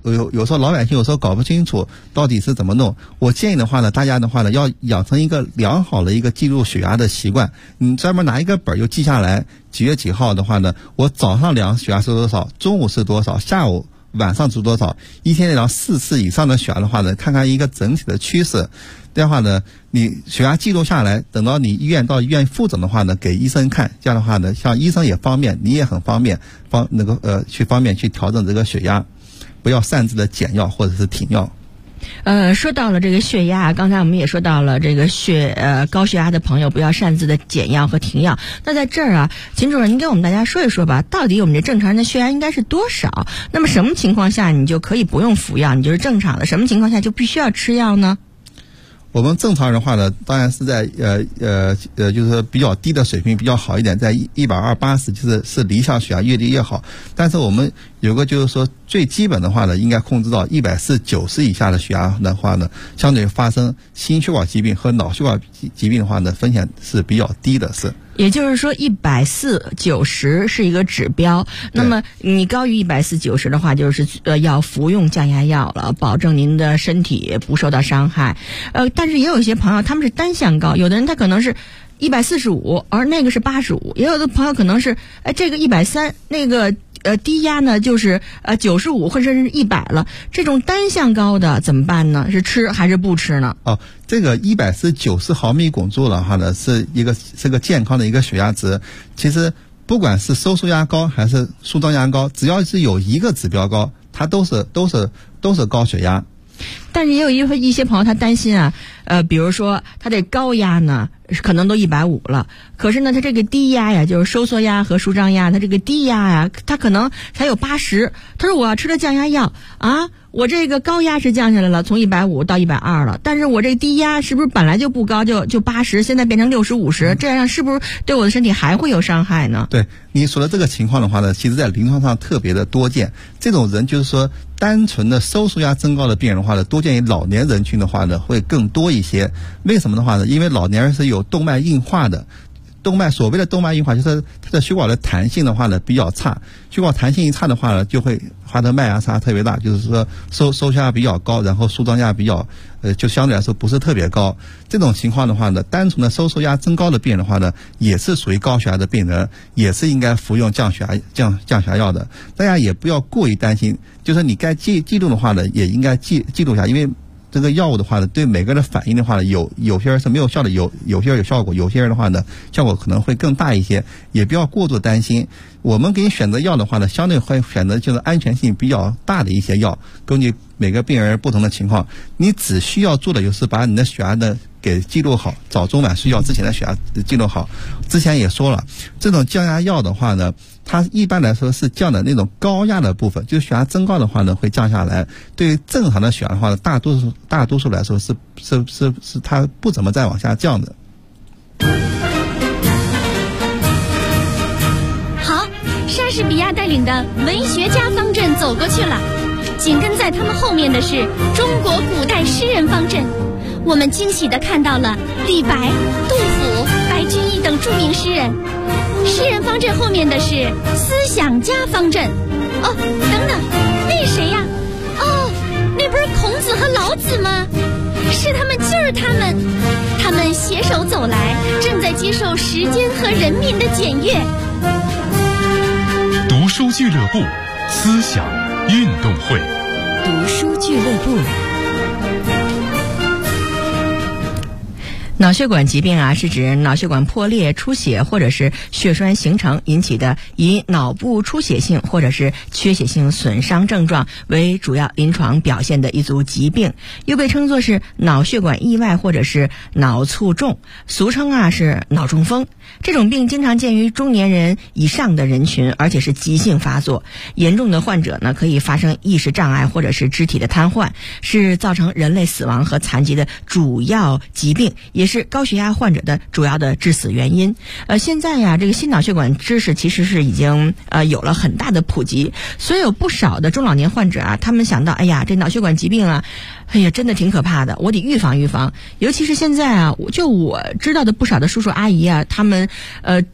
有时候老百姓有时候搞不清楚到底是怎么弄。我建议的话呢，大家的话呢要养成一个良好的一个记录血压的习惯。你专门拿一个本就记下来，几月几号的话呢，我早上量血压是多少，中午是多少，下午晚上是多少，一天量4次以上的血压的话呢，看看一个整体的趋势。这样的话呢，你血压记录下来，等到你到医院复诊的话呢，给医生看。这样的话呢，像医生也方便，你也很方便，方便去调整这个血压，不要擅自的减药或者是停药。 说到了这个血压，刚才我们也说到了这个高血压的朋友不要擅自的减药和停药。那在这儿啊，秦主任，您给我们大家说一说吧，到底我们这正常人的血压应该是多少？那么什么情况下你就可以不用服药，你就是正常的？什么情况下就必须要吃药呢？ 我们正常人的话呢，当然是在就是说比较低的水平比较好一点，在120/80，是理想血压，越低越好。但是我们有个就是说最基本的话呢，应该控制到140/90以下的血压的话呢，相对发生心血管疾病和脑血管疾病的话呢，风险是比较低的。是。 也就是说140/90是一个指标，那么你高于140/90的话，就是要服用降压药了，保证您的身体不受到伤害。但是也有一些朋友他们是单向高，有的人他可能是145，而那个是85，也有的朋友可能是这个130，那个低压呢就是95或者是100了。这种单向高的怎么办呢？是吃还是不吃呢？ 这个140/90毫米汞柱的话呢，是个健康的一个血压值。其实不管是收缩压高还是舒张压高，只要是有一个指标高，它都是高血压。 但是也有一些朋友他担心啊，比如说他这高压呢可能都150了，可是呢他这个低压呀，就是收缩压和舒张压，他这个低压呀，他可能才有80。他说我要吃了降压药啊，我这个高压是降下来了，从150到120了，但是我这个低压是不是本来就不高，就80，现在变成60、50，这样是不是对我的身体还会有伤害呢？ 对你说的这个情况的话呢，其实在临床上特别的多见。这种人就是说单纯的收缩压增高的病人的话呢，多见于老年人群的话呢会更多一些。为什么的话呢？因为老年人是有动脉硬化的。所谓的动脉硬化就是它的血管的弹性的话呢比较差，血管弹性一差的话呢，就会它的脉压差特别大，就是说收缩压比较高，然后舒张压比较就相对来说不是特别高。这种情况的话呢，单纯的收缩压增高的病人的话呢，也是属于高血压的病人，也是应该服用降血压药的。大家也不要过于担心，就是你该记录的话呢，也应该记录一下，因为这个药物的话呢，对每个人的反应的话呢，有些人是没有效的，有些人有效果，有些人的话呢，效果可能会更大一些，也不要过度担心。我们给你选择药的话呢，相对会选择就是安全性比较大的一些药，根据每个病人不同的情况，你只需要做的就是把你的血压的给记录好，早中晚睡觉之前的血压记录好。之前也说了，这种降压药的话呢，它一般来说是降的那种高压的部分，就血压增高的话呢会降下来。对于正常的血压的话呢，大多数来说是它不怎么再往下降的。 好，莎士比亚带领的文学家方阵走过去了，紧跟在他们后面的是中国古代诗人方阵。我们惊喜地看到了李白、杜甫、白居易等著名诗人。诗人方阵后面的是思想家方阵。等等，那谁呀？那不是孔子和老子吗？是他们，就是他们。他们携手走来，正在接受时间和人民的检阅。 读书俱乐部，思想运动会。 读书俱乐部。脑血管疾病啊，是指脑血管破裂、出血或者是血栓形成引起的以脑部出血性或者是缺血性损伤症状为主要临床表现的一组疾病，又被称作是脑血管意外或者是脑卒中，俗称啊是脑中风。这种病经常见于中年人以上的人群，而且是急性发作，严重的患者呢可以发生意识障碍或者是肢体的瘫痪，是造成人类死亡和残疾的主要疾病，也是高血压患者的主要的致死原因。现在呀，这个心脑血管知识其实是已经有了很大的普及，所以有不少的中老年患者啊，他们想到，哎呀，这脑血管疾病啊，哎呀，真的挺可怕的，我得预防预防。尤其是现在啊，我知道的不少的叔叔阿姨啊，他们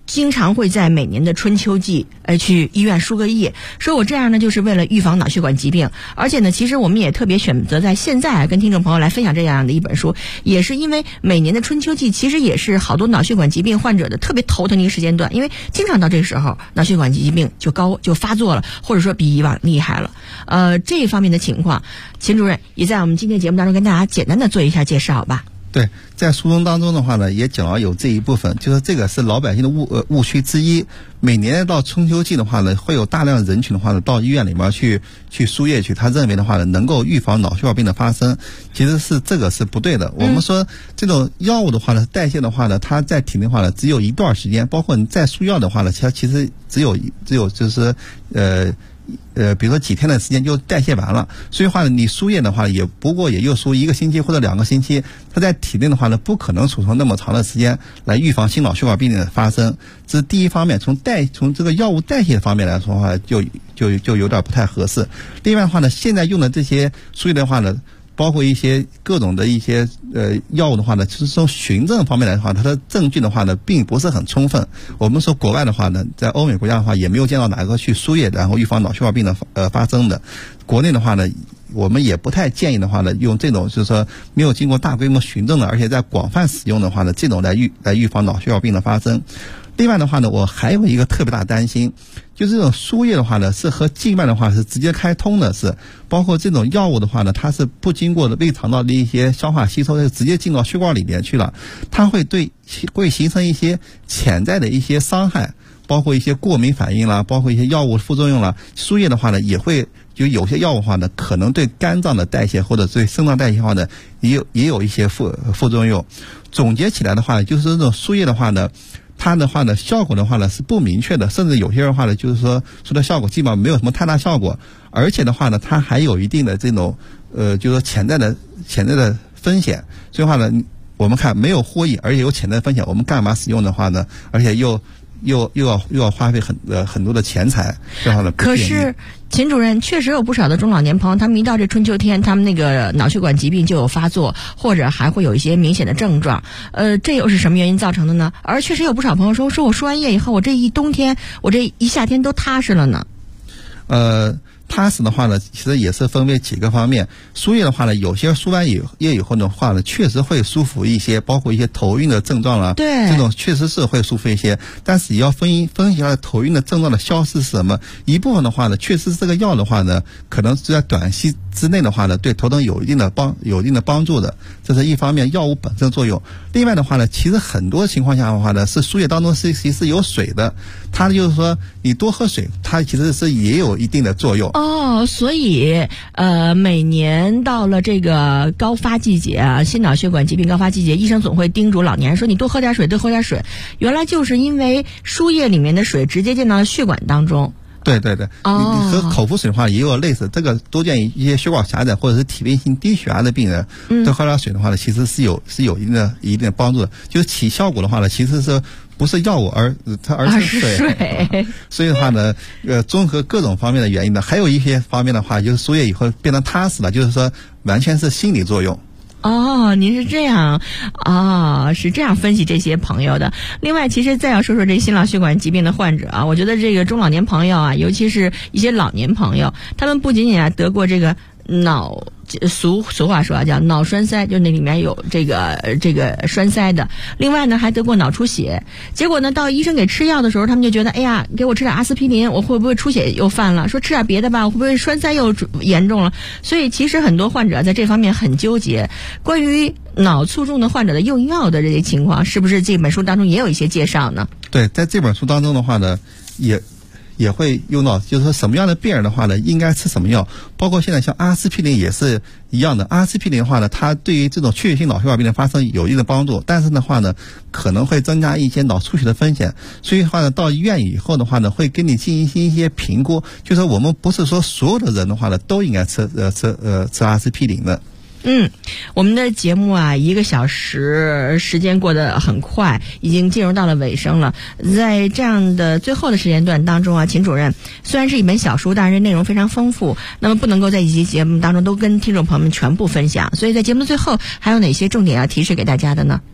经常会在每年的春秋季去医院输个液，说我这样呢就是为了预防脑血管疾病。而且呢，其实我们也特别选择在现在跟听众朋友来分享这样的一本书，也是因为每年的春秋季其实也是好多脑血管疾病患者的特别头疼的一个时间段，因为经常到这个时候脑血管疾病就发作了，或者说比以往厉害了。这一方面的情况，秦主任也在我们今天节目当中跟大家简单的做一下介绍吧。 对，在书中当中的话呢，也讲了有这一部分，就是这个是老百姓的误区之一。每年到春秋季的话呢，会有大量人群的话呢，到医院里面去输液去，他认为的话呢，能够预防脑血管病的发生，其实是这个是不对的。我们说这种药物的话呢，代谢的话呢，它在体内的话呢，只有一段时间，包括你再输药的话呢，它其实只有就是比如说几天的时间就代谢完了，所以话呢，你输液的话也不过也就输1个星期或者2个星期，它在体内的话呢，不可能储存那么长的时间来预防心脑血管病的发生。这是第一方面，从这个药物代谢方面来说的话，就有点不太合适。另外的话呢，现在用的这些输液的话呢，包括一些各种的一些药物的话呢，其实从循证方面来说，它的证据的话呢，并不是很充分。我们说国外的话呢，在欧美国家的话，也没有见到哪个去输液然后预防脑血管病的发生的。国内的话呢，我们也不太建议的话呢，用这种就是说没有经过大规模循证的，而且在广泛使用的话呢，这种来预防脑血管病的发生。另外的话呢，我还有一个特别大担心，就是这种输液的话呢，是和静脉的话是直接开通的，是包括这种药物的话呢，它是不经过胃肠道的一些消化吸收，就直接进到血管里面去了，它会形成一些潜在的一些伤害，包括一些过敏反应啦，包括一些药物副作用啦。输液的话呢，也会就有些药物的话呢，可能对肝脏的代谢或者对肾脏代谢的话呢，也有一些副作用。总结起来的话，就是这种输液的话呢，它的话呢，效果的话呢是不明确的，甚至有些人的话呢，就是说的效果基本上没有什么太大效果，而且的话呢，它还有一定的这种就是说潜在的风险。所以的话呢，我们看没有获益，而且有潜在风险，我们干嘛使用的话呢？而且又要花费很多的钱财，这样的。 可是秦主任，确实有不少的中老年朋友，他们一到这春秋天，他们那个脑血管疾病就有发作，或者还会有一些明显的症状。这又是什么原因造成的呢？而确实有不少朋友说我输完液以后，我这一冬天，我这一夏天都踏实了呢。 踏实的话呢，其实也是分为几个方面。输液的话呢，有些输完液以后的话呢，确实会舒服一些，包括一些头晕的症状啦， 对， 这种确实是会舒服一些。但是也要分析一下头晕的症状的消失是什么。一部分的话呢，确实这个药的话呢，可能是在短期之内的话呢，对头疼有一定的帮助的，这是一方面药物本身作用。另外的话呢，其实很多情况下的话呢，是输液当中其实有水的，它就是说你多喝水，它其实是也有一定的作用。 所以每年到了这个高发季节啊，心脑血管疾病高发季节，医生总会叮嘱老年人说你多喝点水，多喝点水。原来就是因为输液里面的水直接进到了血管当中。 对，你和口服水的话也有类似，这个多见一些血管狭窄或者是体位性低血压的病人，多喝点水的话呢，其实是有一定的帮助的，就是起效果的话呢，其实是不是药物而是水。所以的话呢，综合各种方面的原因呢，还有一些方面的话，就是输液以后变得踏实了，就是说完全是心理作用。 您是这样是这样分析这些朋友的。另外，其实再要说说这心脑血管疾病的患者啊，我觉得这个中老年朋友啊，尤其是一些老年朋友，他们不仅仅得过这个俗话说叫脑栓塞，就那里面有这个栓塞的。另外呢，还得过脑出血。结果呢，到医生给吃药的时候，他们就觉得，哎呀，给我吃点阿司匹林，我会不会出血又犯了？说吃点别的吧，我会不会栓塞又严重了？所以其实很多患者在这方面很纠结。关于脑卒中的患者的用药的这些情况，是不是这本书当中也有一些介绍呢？ 对，在这本书当中的话呢，也会用到，就是说什么样的病人的话呢，应该吃什么药，包括现在像阿司匹林也是一样的。阿司匹林的话呢，它对于这种缺血性脑血管病的发生有一定的帮助，但是的话呢，可能会增加一些脑出血的风险。所以的话呢，到医院以后的话呢，会给你进行一些评估，就是我们不是说所有的人的话呢，都应该吃阿司匹林的。 我们的节目啊，1个小时时间过得很快，已经进入到了尾声了。在这样的最后的时间段当中啊，秦主任虽然是一本小书，但是内容非常丰富，那么不能够在一期节目当中都跟听众朋友们全部分享，所以在节目的最后还有哪些重点要提示给大家的呢？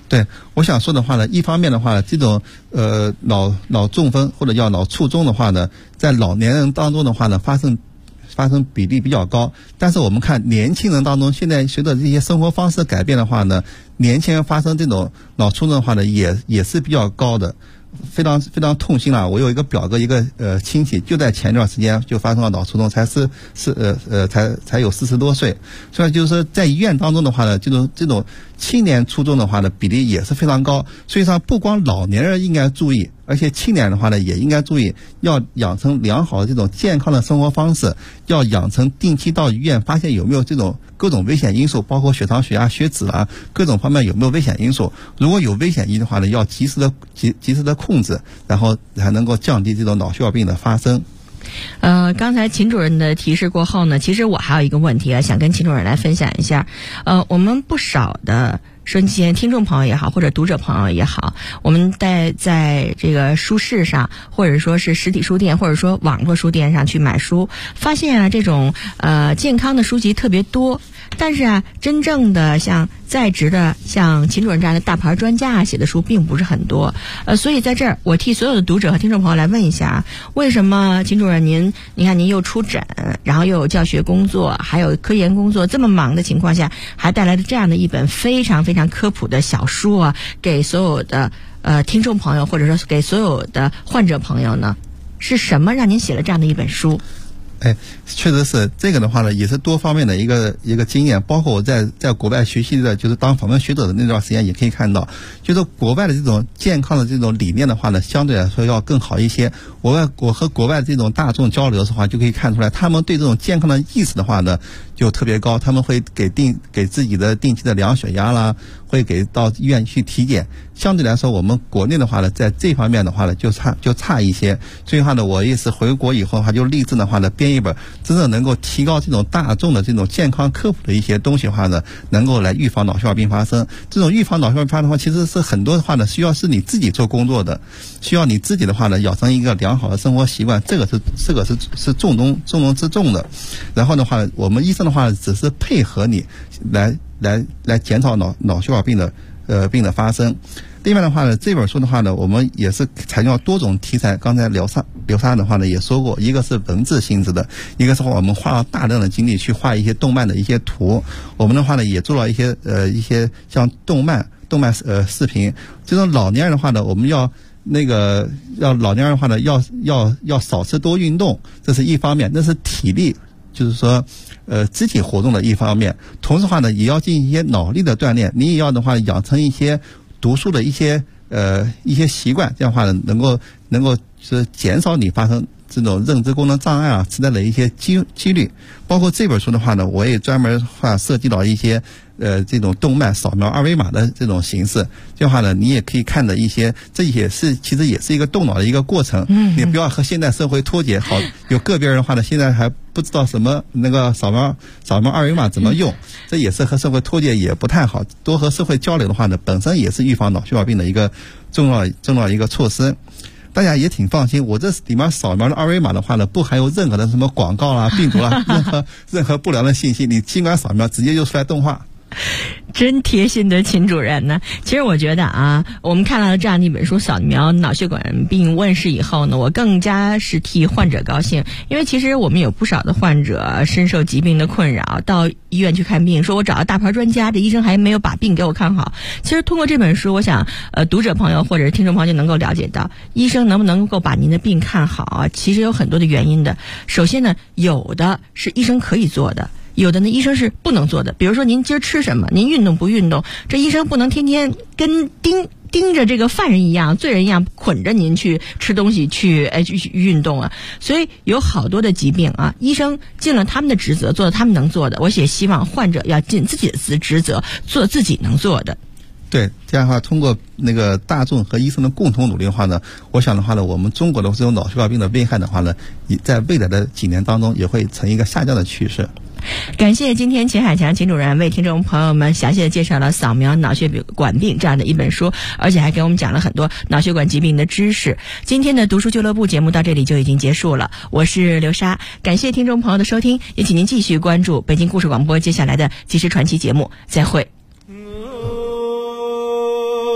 对，我想说的话呢，一方面的话呢，这种脑中风或者叫脑卒中的话呢，在老年人当中的话呢，发生比例比较高。但是我们看年轻人当中，现在随着这些生活方式改变的话呢，年轻人发生这种脑卒中的话呢，也是比较高的。非常非常痛心了。我有一个表哥，一个亲戚，就在前段时间就发生了脑卒中，才有40多岁。所以就是说，在医院当中的话呢，这种青年卒中的话呢，比例也是非常高。所以说，不光老年人应该注意，而且青年人的话呢，也应该注意，要养成良好的这种健康的生活方式，要养成定期到医院发现有没有这种各种危险因素，包括血糖、血压、血脂啊，各种方面有没有危险因素。如果有危险因的话呢，要及时的控制，然后才能够降低这种脑血管病的发生。 刚才秦主任的提示过后呢，其实我还有一个问题啊，想跟秦主任来分享一下。我们不少的收音机听众朋友也好，或者读者朋友也好，我们在这个书市上，或者说是实体书店，或者说网络书店上去买书，发现啊这种健康的书籍特别多。但是啊，真正的像在职的像秦主任这样的大牌专家写的书并不是很多。所以在这儿我替所有的读者和听众朋友来问一下，为什么秦主任您看您又出诊，然后又有教学工作，还有科研工作，这么忙的情况下，还带来了这样的一本非常非常科普的小书啊，给所有的听众朋友，或者说给所有的患者朋友呢？是什么让您写了这样的一本书？ 确实是这个的话呢，也是多方面的一个经验。包括我在国外学习的，就是当访问学者的那段时间，也可以看到，就是国外的这种健康的这种理念的话呢，相对来说要更好一些。我和国外这种大众交流的话，就可以看出来，他们对这种健康的意识的话呢，就特别高。他们会给自己的定期的量血压啦，会到医院去体检。相对来说，我们国内的话呢，在这方面的话呢，就差一些。所以的话呢，我也是回国以后的话，就立志的话呢，编一本真正能够提高这种大众的这种健康科普的一些东西的话呢，能够来预防脑血管病发生。这种预防脑血管病发生的话，其实是很多的话呢，需要是你自己做工作的，需要你自己的话呢，养成一个良好的生活习惯，这个是重中之重的。然后的话，我们医生的话只是配合你来减少脑血管病的发生。另外的话呢，这本书的话呢，我们也是采用多种题材。刚才刘莎的话呢也说过，一个是文字性质的，一个是我们花了大量的精力去画一些动漫的一些图。我们的话呢也做了一些像动漫视频。这种老年人的话呢，我们要老年人的话呢要少吃多运动，这是一方面，那是体力，就是说肢体活动的一方面。同时的话呢，也要进行一些脑力的锻炼，你也要的话养成一些读书的一些习惯，这样的话呢，能够是减少你发生这种认知功能障碍啊、痴呆的一些几率。包括这本书的话呢，我也专门设计到一些这种动漫扫描二维码的这种形式，这样的话呢，你也可以看的一些，这其实也是一个动脑的一个过程。你不要和现代社会脱节。好，有个别人的话呢，现在还不知道什么那个扫描二维码怎么用，这也是和社会脱节，也不太好。多和社会交流的话呢，本身也是预防脑血管病的一个重要一个措施。大家也挺放心，我这里面扫描的二维码的话呢，不含有任何的什么广告啦、病毒啦，任何不良的信息，你尽管扫描，直接就出来动画。 真贴心的秦主任呢。其实我觉得啊，我们看到了这样的一本书《扫描脑血管病》问世以后呢，我更加是替患者高兴。因为其实我们有不少的患者深受疾病的困扰，到医院去看病，说我找到大牌专家，这医生还没有把病给我看好。其实通过这本书，我想读者朋友或者是听众朋友就能够了解到，医生能不能够把您的病看好啊，其实有很多的原因的。首先呢，有的是医生可以做的，有的呢医生是不能做的。比如说您今儿吃什么，您运动不运动，这医生不能天天跟盯着这个犯人一样、罪人一样捆着您去吃东西、去运动啊。所以有好多的疾病啊，医生尽了他们的职责，做了他们能做的。我也希望患者要尽自己的职责，做自己能做的。 对，这样的话，通过那个大众和医生的共同努力的话呢，我想的话呢，我们中国的这种脑血管病的危害的话呢，在未来的几年当中也会呈一个下降的趋势。 感谢今天秦海强秦主任为听众朋友们详细的介绍了《扫描脑血管病》这样的一本书，而且还给我们讲了很多脑血管疾病的知识。今天的读书俱乐部节目到这里就已经结束了，我是刘莎，感谢听众朋友的收听，也请您继续关注北京故事广播接下来的即时传奇节目，再会。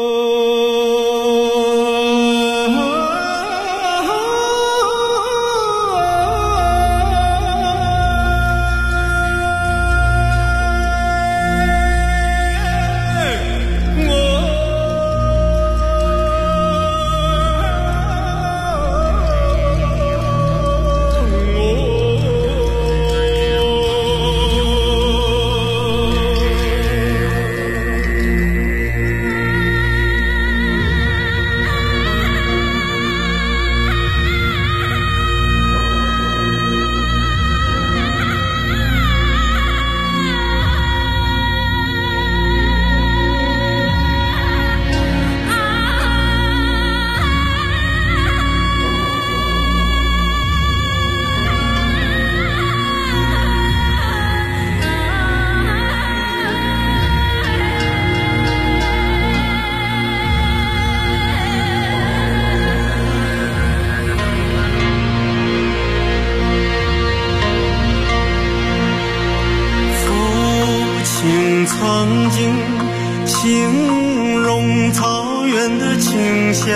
用曾经形容草原的清香，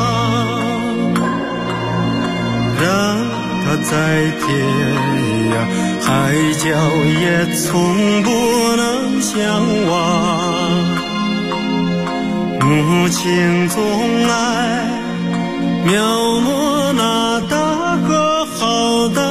让它在天涯海角也从不能相忘。母亲总爱描摹那大河浩荡，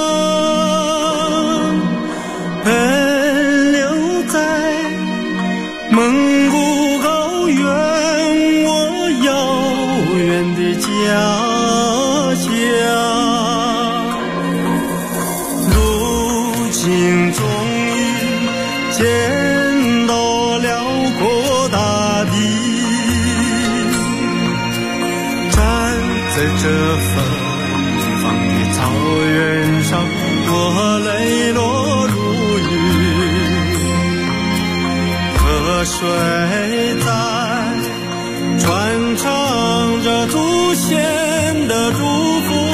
奔流在蒙古高原，我遥远的家乡。如今终于见到辽阔大地，站在这芬芳的草原上，我泪落如雨，河水在传唱着祖先的祝福。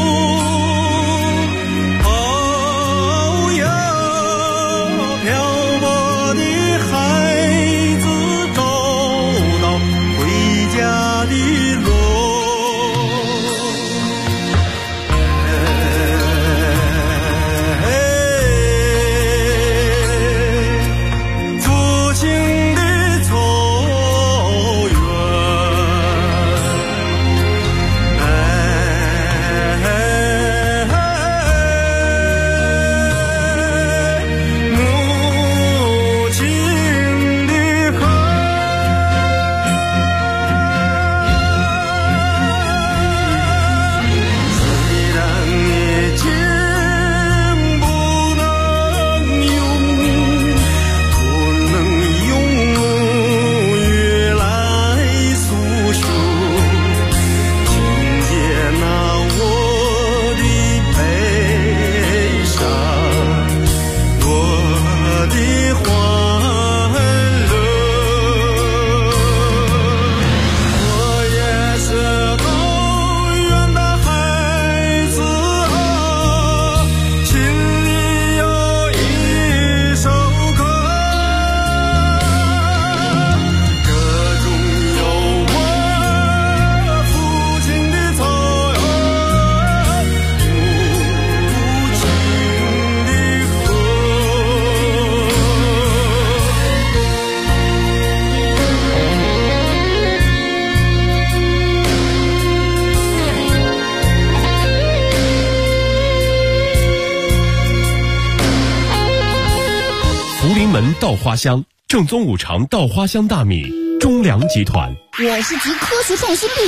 稻花香正宗五常稻花香大米，中粮集团。 我是集科学创新必